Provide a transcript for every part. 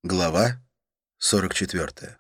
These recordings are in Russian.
Глава 44.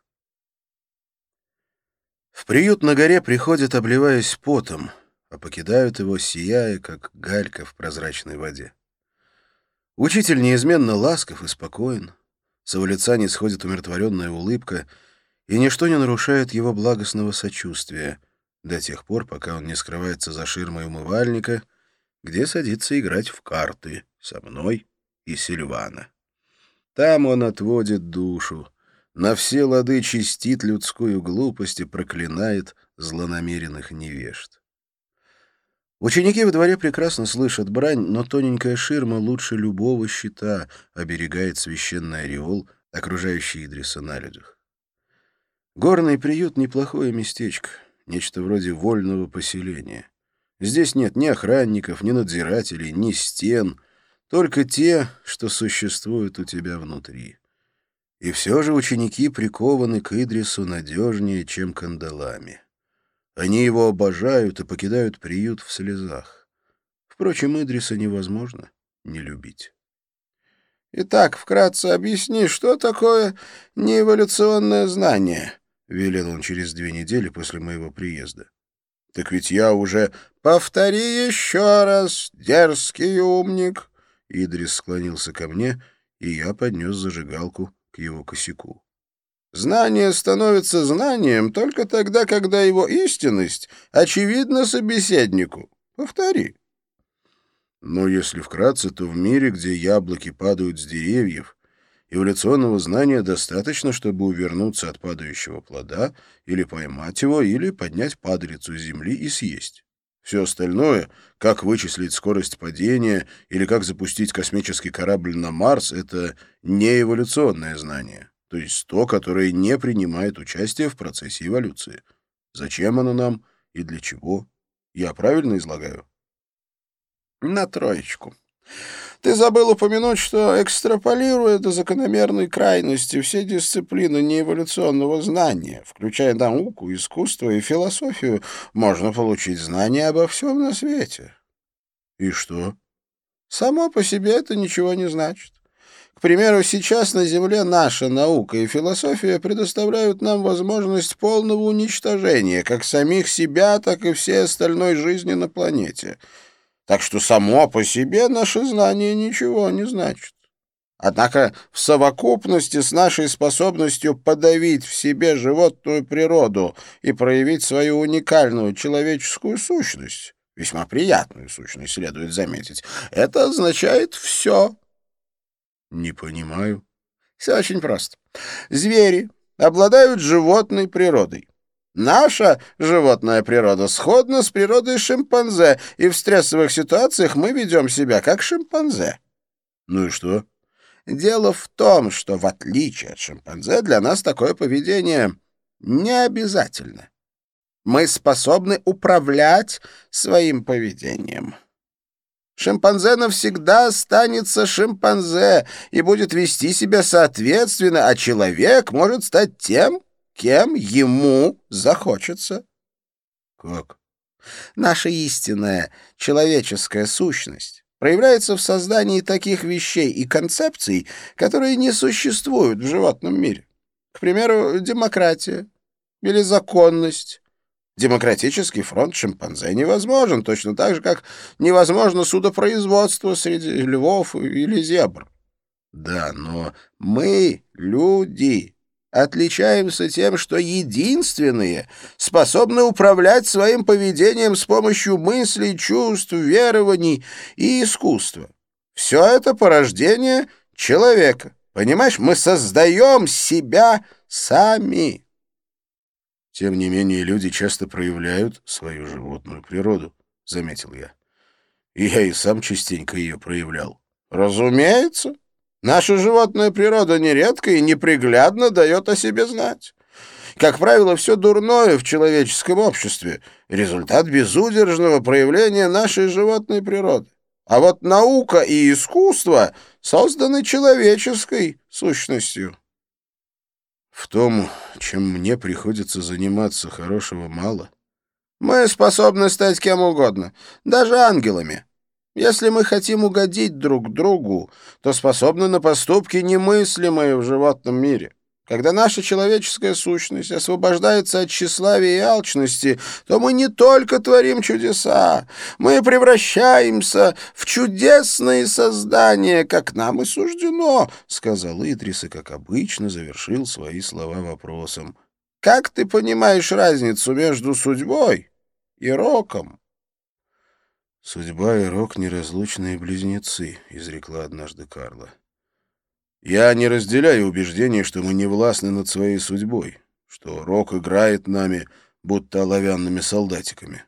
В приют на горе приходят, обливаясь потом, а покидают его, сияя, как галька в прозрачной воде. Учитель неизменно ласков и спокоен, с его лица не сходит умиротворенная улыбка, и ничто не нарушает его благостного сочувствия до тех пор, пока он не скрывается за ширмой умывальника, где садится играть в карты со мной и Сильвана. Там он отводит душу, на все лады чистит людскую глупость и проклинает злонамеренных невежд. Ученики во дворе прекрасно слышат брань, но тоненькая ширма лучше любого щита оберегает священный ореол, окружающий Идриса на людях. Горный приют — неплохое местечко, нечто вроде вольного поселения. Здесь нет ни охранников, ни надзирателей, ни стен, только те, что существуют у тебя внутри. И все же ученики прикованы к Идрису надежнее, чем кандалами. Они его обожают и покидают приют в слезах. Впрочем, Идриса невозможно не любить. «Итак, вкратце объясни, что такое неэволюционное знание?» — велел он через 2 недели после моего приезда. «Так ведь я уже...» «Повтори еще раз, дерзкий умник!» Идрис склонился ко мне, и я поднес зажигалку к его косяку. «Знание становится знанием только тогда, когда его истинность очевидна собеседнику. Повтори». Но если вкратце, то в мире, где яблоки падают с деревьев, эволюционного знания достаточно, чтобы увернуться от падающего плода, или поймать его, или поднять падалицу с земли и съесть. Все остальное, как вычислить скорость падения или как запустить космический корабль на Марс, это не эволюционное знание, то есть то, которое не принимает участие в процессе эволюции. Зачем оно нам и для чего? Я правильно излагаю? На 3. Ты забыл упомянуть, что, экстраполируя до закономерной крайности все дисциплины неэволюционного знания, включая науку, искусство и философию, можно получить знания обо всем на свете. И что? Само по себе это ничего не значит. К примеру, сейчас на Земле наша наука и философия предоставляют нам возможность полного уничтожения как самих себя, так и всей остальной жизни на планете. Так что само по себе наше знание ничего не значит. Однако в совокупности с нашей способностью подавить в себе животную природу и проявить свою уникальную человеческую сущность, весьма приятную сущность, следует заметить, это означает все. Не понимаю. Все очень просто. Звери обладают животной природой. Наша животная природа сходна с природой шимпанзе, и в стрессовых ситуациях мы ведем себя как шимпанзе. Ну и что? Дело в том, что в отличие от шимпанзе для нас такое поведение не обязательно. Мы способны управлять своим поведением. Шимпанзе навсегда останется шимпанзе и будет вести себя соответственно, а человек может стать тем, кем ему захочется. Как? Наша истинная человеческая сущность проявляется в создании таких вещей и концепций, которые не существуют в животном мире. К примеру, демократия или законность. Демократический фронт шимпанзе невозможен, точно так же, как невозможно судопроизводство среди львов или зебр. Да, но мы, люди, отличаемся тем, что единственные способны управлять своим поведением с помощью мыслей, чувств, верований и искусства. Все это порождение человека. Понимаешь, мы создаем себя сами. Тем не менее, люди часто проявляют свою животную природу, — заметил я. И я и сам частенько ее проявлял. Разумеется. Наша животная природа нередко и неприглядно дает о себе знать. Как правило, все дурное в человеческом обществе — результат безудержного проявления нашей животной природы. А вот наука и искусство созданы человеческой сущностью. В том, чем мне приходится заниматься, хорошего мало. Мы способны стать кем угодно, даже ангелами. Если мы хотим угодить друг другу, то способны на поступки, немыслимые в животном мире. Когда наша человеческая сущность освобождается от тщеславия и алчности, то мы не только творим чудеса, мы превращаемся в чудесные создания, как нам и суждено, — сказал Идрис и, как обычно, завершил свои слова вопросом. Как ты понимаешь разницу между судьбой и роком? «Судьба и рок — неразлучные близнецы», — изрекла однажды Карла. «Я не разделяю убеждение, что мы не властны над своей судьбой, что рок играет нами, будто оловянными солдатиками».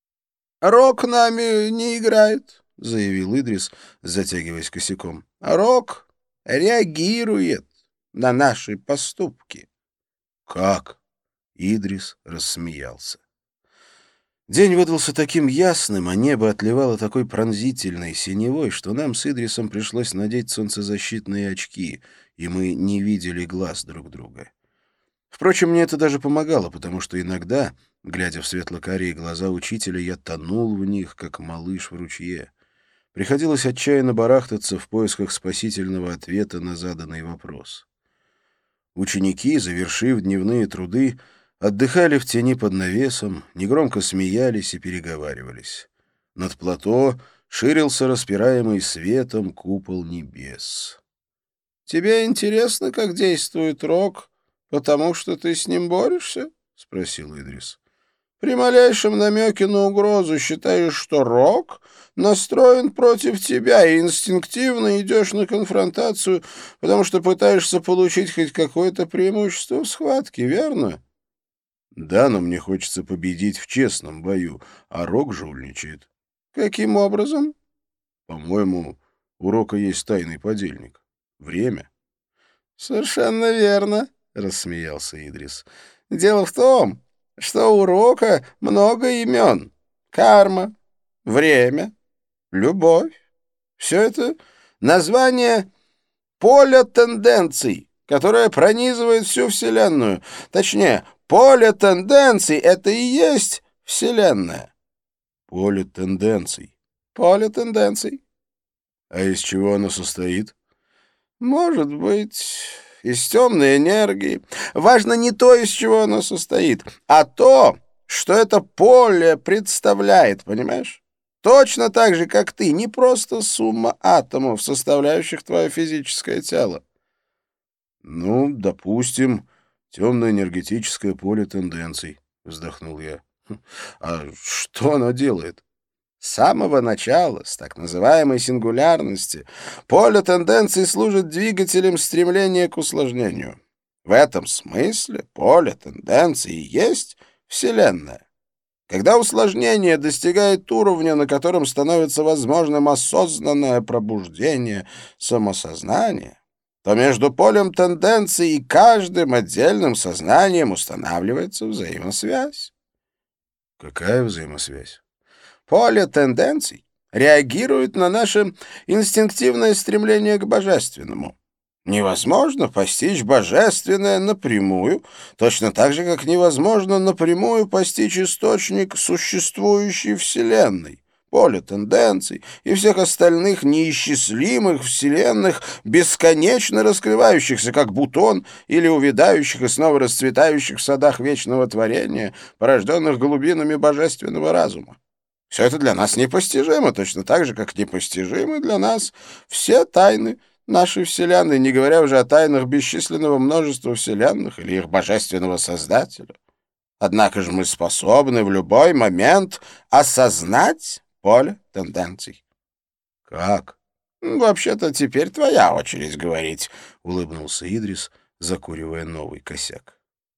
«Рок нами не играет», — заявил Идрис, затягиваясь косяком. «Рок реагирует на наши поступки». «Как?» — Идрис рассмеялся. День выдался таким ясным, а небо отливало такой пронзительной синевой, что нам с Идрисом пришлось надеть солнцезащитные очки, и мы не видели глаз друг друга. Впрочем, мне это даже помогало, потому что иногда, глядя в светло-карие глаза учителя, я тонул в них, как малыш в ручье. Приходилось отчаянно барахтаться в поисках спасительного ответа на заданный вопрос. Ученики, завершив дневные труды, отдыхали в тени под навесом, негромко смеялись и переговаривались. Над плато ширился распираемый светом купол небес. «Тебе интересно, как действует рок, потому что ты с ним борешься?» — спросил Идрис. «При малейшем намеке на угрозу считаешь, что рок настроен против тебя, и инстинктивно идешь на конфронтацию, потому что пытаешься получить хоть какое-то преимущество в схватке, верно?» «Да, но мне хочется победить в честном бою, а Рок жульничает». «Каким образом?» «По-моему, у Рока есть тайный подельник. Время». «Совершенно верно», — рассмеялся Идрис. «Дело в том, что у Рока много имен. Карма, время, любовь. Все это название поля тенденций, которое пронизывает всю Вселенную. Точнее, поле тенденций — это и есть Вселенная». «Поле тенденций». «Поле тенденций». «А из чего оно состоит?» «Может быть, из темной энергии. Важно не то, из чего оно состоит, а то, что это поле представляет, понимаешь? Точно так же, как ты, не просто сумма атомов, составляющих твое физическое тело». «Ну, допустим, темное энергетическое поле тенденций», — вздохнул я. «А что оно делает?» С самого начала, с так называемой сингулярности, поле тенденций служит двигателем стремления к усложнению. В этом смысле поле тенденций и есть Вселенная. Когда усложнение достигает уровня, на котором становится возможным осознанное пробуждение самосознания, то между полем тенденций и каждым отдельным сознанием устанавливается взаимосвязь. «Какая взаимосвязь?» Поле тенденций реагирует на наше инстинктивное стремление к божественному. Невозможно постичь божественное напрямую, точно так же, как невозможно напрямую постичь источник существующей Вселенной, поле тенденций и всех остальных неисчислимых вселенных, бесконечно раскрывающихся, как бутон, или увядающих и снова расцветающих в садах вечного творения, порожденных глубинами божественного разума. Все это для нас непостижимо, точно так же, как непостижимы для нас все тайны нашей Вселенной, не говоря уже о тайнах бесчисленного множества вселенных или их божественного Создателя. Однако же мы способны в любой момент осознать поле тенденций. «Как?» «Вообще-то теперь твоя очередь говорить», — улыбнулся Идрис, закуривая новый косяк.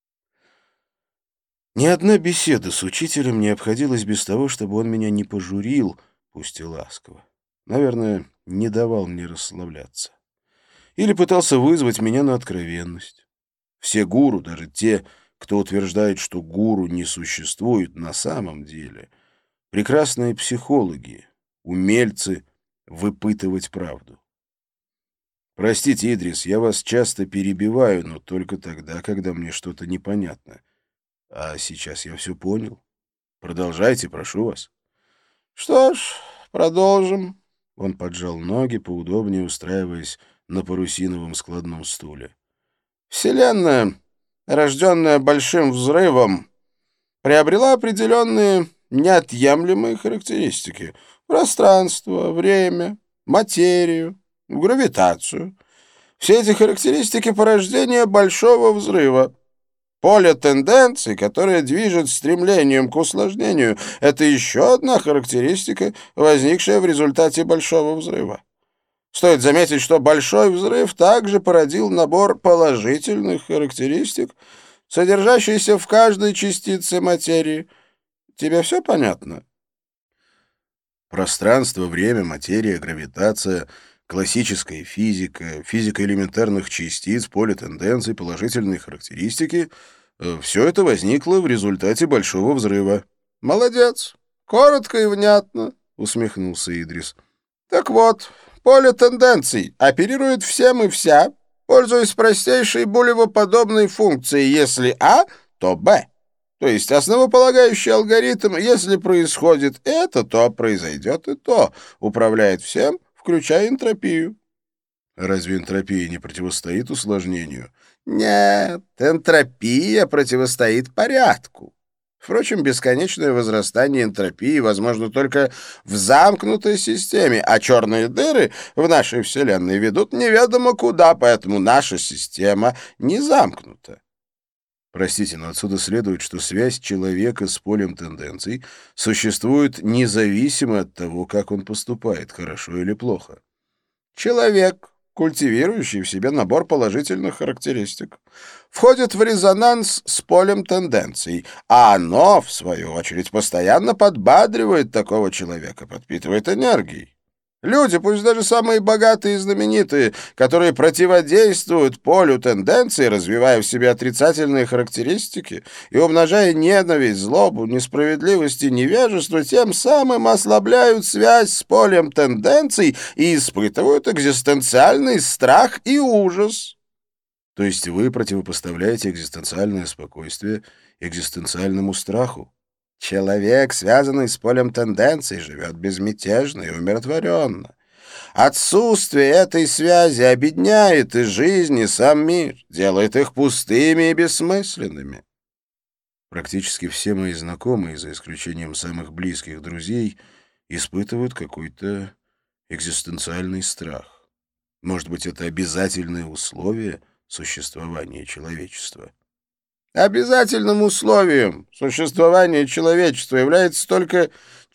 Ни одна беседа с учителем не обходилась без того, чтобы он меня не пожурил, пусть и ласково. Наверное, не давал мне расслабляться. Или пытался вызвать меня на откровенность. Все гуру, даже те, кто утверждает, что гуру не существует на самом деле, прекрасные психологи, умельцы выпытывать правду. Простите, Идрис, я вас часто перебиваю, но только тогда, когда мне что-то непонятно. А сейчас я все понял. Продолжайте, прошу вас. «Что ж, продолжим», Он поджал ноги, поудобнее устраиваясь на парусиновом складном стуле. Вселенная, рожденная Большим взрывом, приобрела определенные неотъемлемые характеристики: пространство, время, материю, гравитацию. Все эти характеристики порождения Большого взрыва. Поле тенденций, которое движет стремлением к усложнению, это еще одна характеристика, возникшая в результате Большого взрыва. Стоит заметить, что Большой взрыв также породил набор положительных характеристик, содержащийся в каждой частице материи. Тебе все понятно? Пространство, время, материя, гравитация, классическая физика, физика элементарных частиц, поле тенденций, положительные характеристики — все это возникло в результате Большого взрыва. Молодец. Коротко и внятно, усмехнулся Идрис. Так вот, поле тенденций оперирует всем и вся, пользуясь простейшей булево-подобной функцией: если А, то Б. То есть основополагающий алгоритм: если происходит это, то произойдет и то, управляет всем, включая энтропию. Разве энтропия не противостоит усложнению? Нет, энтропия противостоит порядку. Впрочем, бесконечное возрастание энтропии возможно только в замкнутой системе, а черные дыры в нашей Вселенной ведут неведомо куда, поэтому наша система не замкнута. Простите, но отсюда следует, что связь человека с полем тенденций существует независимо от того, как он поступает, хорошо или плохо. Человек, культивирующий в себе набор положительных характеристик, входит в резонанс с полем тенденций, а оно, в свою очередь, постоянно подбадривает такого человека, подпитывает энергией. Люди, пусть даже самые богатые и знаменитые, которые противодействуют полю тенденций, развивая в себе отрицательные характеристики и умножая ненависть, злобу, несправедливость и невежество, тем самым ослабляют связь с полем тенденций и испытывают экзистенциальный страх и ужас. То есть вы противопоставляете экзистенциальное спокойствие экзистенциальному страху? Человек, связанный с полем тенденций, живет безмятежно и умиротворенно. Отсутствие этой связи обедняет и жизнь, и сам мир, делает их пустыми и бессмысленными. Практически все мои знакомые, за исключением самых близких друзей, испытывают какой-то экзистенциальный страх. Может быть, это обязательное условие существования человечества? Обязательным условием существования человечества является только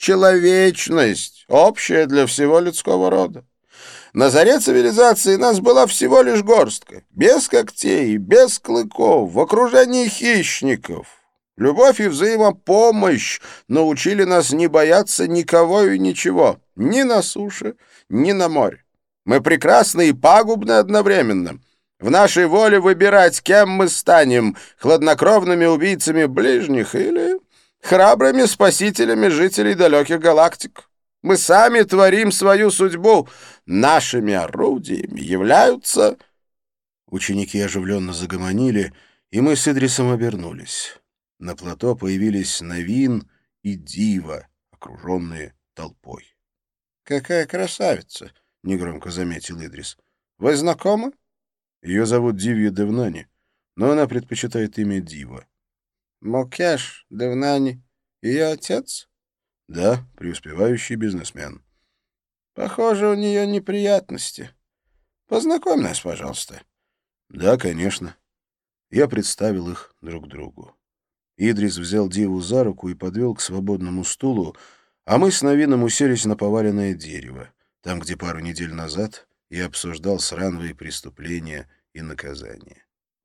человечность, общая для всего людского рода. На заре цивилизации нас была всего лишь горстка, без когтей, без клыков, в окружении хищников. Любовь и взаимопомощь научили нас не бояться никого и ничего, ни на суше, ни на море. Мы прекрасны и пагубны одновременно. В нашей воле выбирать, кем мы станем: хладнокровными убийцами ближних или храбрыми спасителями жителей далеких галактик. Мы сами творим свою судьбу. Нашими орудиями являются... Ученики оживленно загомонили, и мы с Идрисом обернулись. На плато появились Навин и Дива, окруженные толпой. «Какая красавица!» — негромко заметил Идрис. «Вы знакомы?» Ее зовут Дивья Девнани, но она предпочитает имя Дива. Мукеш Девнани ее отец? Да, преуспевающий бизнесмен. Похоже, у нее неприятности. Познакомь нас, пожалуйста. Да, конечно. Я представил их друг другу. Идрис взял Диву за руку и подвел к свободному стулу, а мы с Навином уселись на поваленное дерево, там, где пару недель назад и обсуждал срановые преступления и наказания.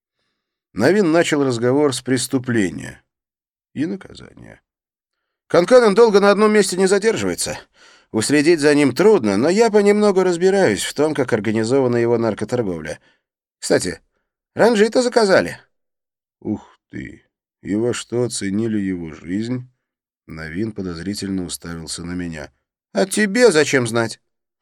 Навин начал разговор с преступления и наказания. Канканен долго на одном месте не задерживается. Уследить за ним трудно, но я понемногу разбираюсь в том, как организована его наркоторговля. Кстати, ранжита заказали. Ух ты! И во что оценили его жизнь? Навин подозрительно уставился на меня. А тебе зачем знать?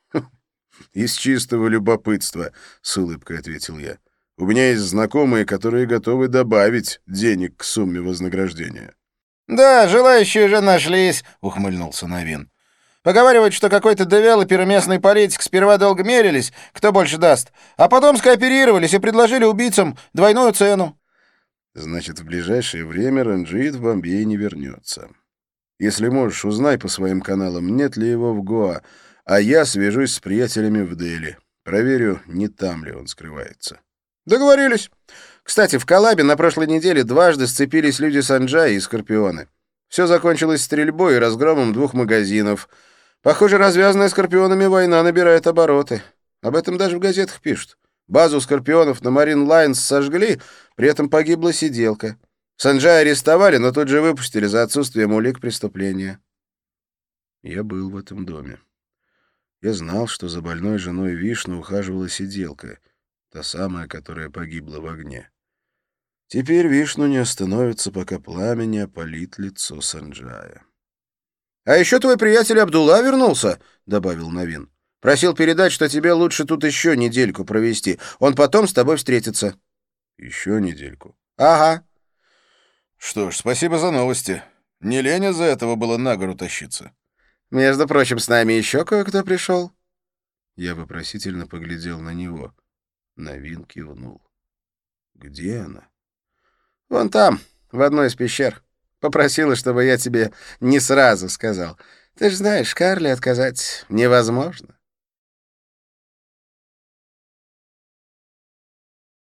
«Из чистого любопытства», — с улыбкой ответил я. «У меня есть знакомые, которые готовы добавить денег к сумме вознаграждения». «Да, желающие уже нашлись», — ухмыльнулся Навин. Поговаривают, что какой-то девелопер и местный политик сперва долго мерились, кто больше даст, а потом скооперировались и предложили убийцам двойную цену. Значит, в ближайшее время Ранджит в Бомбей не вернется. Если можешь, узнай по своим каналам, нет ли его в Гоа, а я свяжусь с приятелями в Дели. Проверю, не там ли он скрывается. Договорились. Кстати, в Коллабе на прошлой неделе дважды сцепились люди Санджая и Скорпионы. Все закончилось стрельбой и разгромом 2 магазинов. Похоже, развязанная Скорпионами война набирает обороты. Об этом даже в газетах пишут. Базу Скорпионов на Марин Лайнс сожгли, при этом погибла сиделка. Санджая арестовали, но тут же выпустили за отсутствием улик преступления. Я был в этом доме. Я знал, что за больной женой Вишну ухаживала сиделка, та самая, которая погибла в огне. Теперь Вишну не остановится, пока пламя не опалит лицо Санджая. — А еще твой приятель Абдулла вернулся, — добавил Навин. — Просил передать, что тебе лучше тут еще недельку провести. Он потом с тобой встретится. — Еще недельку? — Ага. — Что ж, спасибо за новости. Не лень из-за этого было на гору тащиться. — Между прочим, с нами еще кое-кто пришел. Я вопросительно поглядел на него. Навин кивнул. — Где она? — Вон там, в одной из пещер. Попросила, чтобы я тебе не сразу сказал. Ты же знаешь, Карли отказать невозможно.